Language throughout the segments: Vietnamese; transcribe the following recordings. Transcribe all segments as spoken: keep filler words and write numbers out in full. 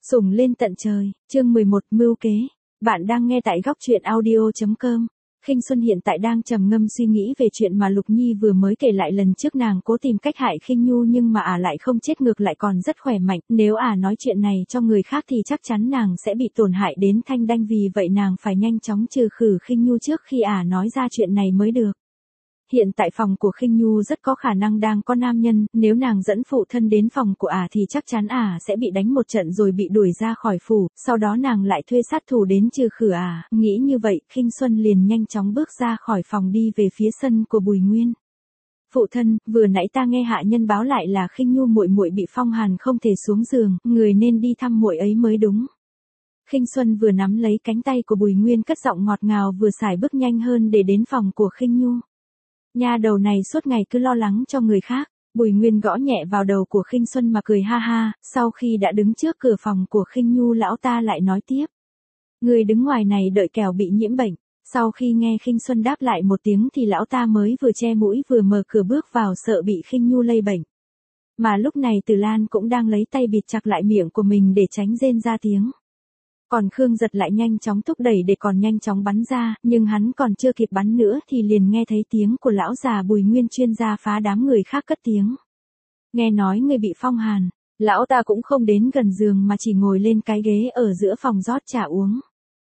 Sủng lên tận trời, chương mười một mưu kế. Bạn đang nghe tại góc truyện audio chấm com. Khinh Xuân hiện tại đang trầm ngâm suy nghĩ về chuyện mà Lục Nhi vừa mới kể lại lần trước nàng cố tìm cách hại Khinh Nhu nhưng mà ả à lại không chết ngược lại còn rất khỏe mạnh, nếu ả à nói chuyện này cho người khác thì chắc chắn nàng sẽ bị tổn hại đến thanh đanh, vì vậy nàng phải nhanh chóng trừ khử Khinh Nhu trước khi ả à nói ra chuyện này mới được. Hiện tại phòng của Khinh Nhu rất có khả năng đang có nam nhân, nếu nàng dẫn phụ thân đến phòng của ả à thì chắc chắn ả à sẽ bị đánh một trận rồi bị đuổi ra khỏi phủ, sau đó nàng lại thuê sát thủ đến trừ khử ả. À. Nghĩ như vậy, Khinh Xuân liền nhanh chóng bước ra khỏi phòng đi về phía sân của Bùi Nguyên. Phụ thân, vừa nãy ta nghe hạ nhân báo lại là Khinh Nhu muội muội bị phong hàn không thể xuống giường, người nên đi thăm muội ấy mới đúng. Khinh Xuân vừa nắm lấy cánh tay của Bùi Nguyên cất giọng ngọt ngào vừa sải bước nhanh hơn để đến phòng của Khinh Nhu. Nha đầu này suốt ngày cứ lo lắng cho người khác. Bùi Nguyên gõ nhẹ vào đầu của Khinh Xuân mà cười ha ha, sau khi đã đứng trước cửa phòng của Khinh Nhu lão ta lại nói tiếp. Người đứng ngoài này đợi kẻo bị nhiễm bệnh. Sau khi nghe Khinh Xuân đáp lại một tiếng thì lão ta mới vừa che mũi vừa mở cửa bước vào sợ bị Khinh Nhu lây bệnh. Mà lúc này Tử Lan cũng đang lấy tay bịt chặt lại miệng của mình để tránh rên ra tiếng. Còn Khương Giật lại nhanh chóng thúc đẩy để còn nhanh chóng bắn ra, nhưng hắn còn chưa kịp bắn nữa thì liền nghe thấy tiếng của lão già Bùi Nguyên chuyên gia phá đám người khác cất tiếng. Nghe nói người bị phong hàn, lão ta cũng không đến gần giường mà chỉ ngồi lên cái ghế ở giữa phòng rót trà uống.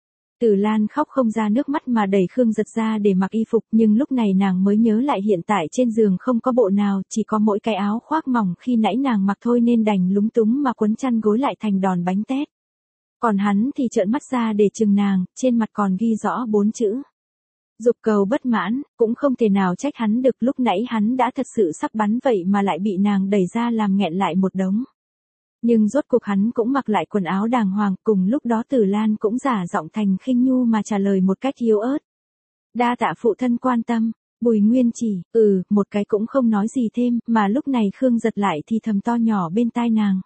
Tử Lan khóc không ra nước mắt mà đẩy Khương Giật ra để mặc y phục, nhưng lúc này nàng mới nhớ lại hiện tại trên giường không có bộ nào, chỉ có mỗi cái áo khoác mỏng khi nãy nàng mặc thôi nên đành lúng túng mà quấn chăn gối lại thành đòn bánh tét. Còn hắn thì trợn mắt ra để chừng nàng, trên mặt còn ghi rõ bốn chữ. Dục cầu bất mãn, cũng không thể nào trách hắn được, lúc nãy hắn đã thật sự sắp bắn vậy mà lại bị nàng đẩy ra làm nghẹn lại một đống. Nhưng rốt cuộc hắn cũng mặc lại quần áo đàng hoàng, cùng lúc đó Tử Lan cũng giả giọng thành Khinh Nhu mà trả lời một cách yếu ớt. Đa tạ phụ thân quan tâm. Bùi Nguyên chỉ, ừ, một cái cũng không nói gì thêm, mà lúc này Khương Giật lại thì thầm to nhỏ bên tai nàng.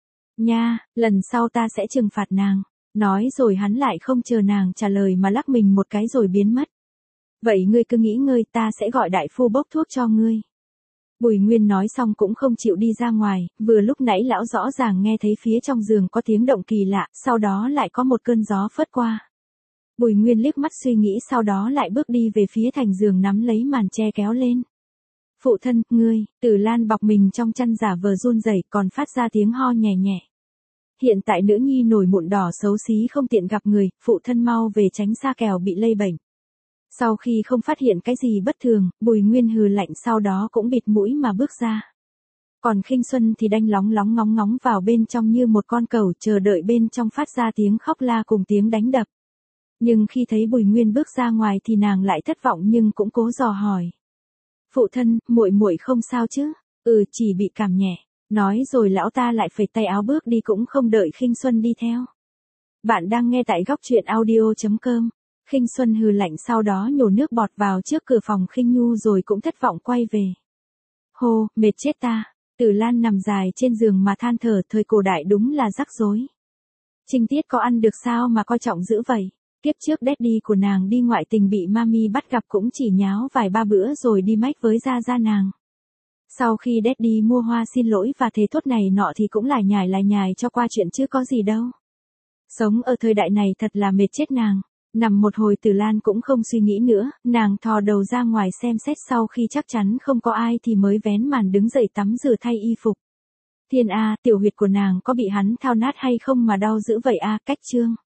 Nha, lần sau ta sẽ trừng phạt nàng. Nói rồi hắn lại không chờ nàng trả lời mà lắc mình một cái rồi biến mất. Vậy ngươi cứ nghỉ ngơi, ta sẽ gọi đại phu bốc thuốc cho ngươi. Bùi Nguyên nói xong cũng không chịu đi ra ngoài, vừa lúc nãy lão rõ ràng nghe thấy phía trong giường có tiếng động kỳ lạ, sau đó lại có một cơn gió phất qua. Bùi Nguyên liếc mắt suy nghĩ sau đó lại bước đi về phía thành giường nắm lấy màn che kéo lên. Phụ thân, ngươi, Tử Lan bọc mình trong chăn giả vờ run rẩy còn phát ra tiếng ho nhẹ nhẹ. Hiện tại nữ nhi nổi mụn đỏ xấu xí không tiện gặp người, phụ thân mau về tránh xa kẻo bị lây bệnh. Sau khi không phát hiện cái gì bất thường, Bùi Nguyên hừ lạnh sau đó cũng bịt mũi mà bước ra. Còn Khinh Xuân thì đanh lóng lóng ngóng ngóng vào bên trong như một con cẩu chờ đợi bên trong phát ra tiếng khóc la cùng tiếng đánh đập. Nhưng khi thấy Bùi Nguyên bước ra ngoài thì nàng lại thất vọng nhưng cũng cố dò hỏi. Phụ thân, muội muội không sao chứ? Ừ, chỉ bị cảm nhẹ. Nói rồi lão ta lại phẩy tay áo bước đi cũng không đợi Khinh Xuân đi theo. Bạn đang nghe tại góc truyện audio chấm com. Khinh Xuân hừ lạnh sau đó nhổ nước bọt vào trước cửa phòng Khinh Nhu rồi cũng thất vọng quay về. Hô, mệt chết ta. Tử Lan nằm dài trên giường mà than thở, thời cổ đại đúng là rắc rối. Trinh Tiết có ăn được sao mà coi trọng dữ vậy. Kiếp trước daddy của nàng đi ngoại tình bị mami bắt gặp cũng chỉ nháo vài ba bữa rồi đi mách với gia gia nàng. Sau khi daddy mua hoa xin lỗi và thề thốt này nọ thì cũng lải nhải lải nhải cho qua chuyện chứ có gì đâu. Sống ở thời đại này thật là mệt chết nàng. Nằm một hồi Tử Lan cũng không suy nghĩ nữa, nàng thò đầu ra ngoài xem xét sau khi chắc chắn không có ai thì mới vén màn đứng dậy tắm rửa thay y phục. Thiên A, tiểu huyệt của nàng có bị hắn thao nát hay không mà đau dữ vậy a, cách chương.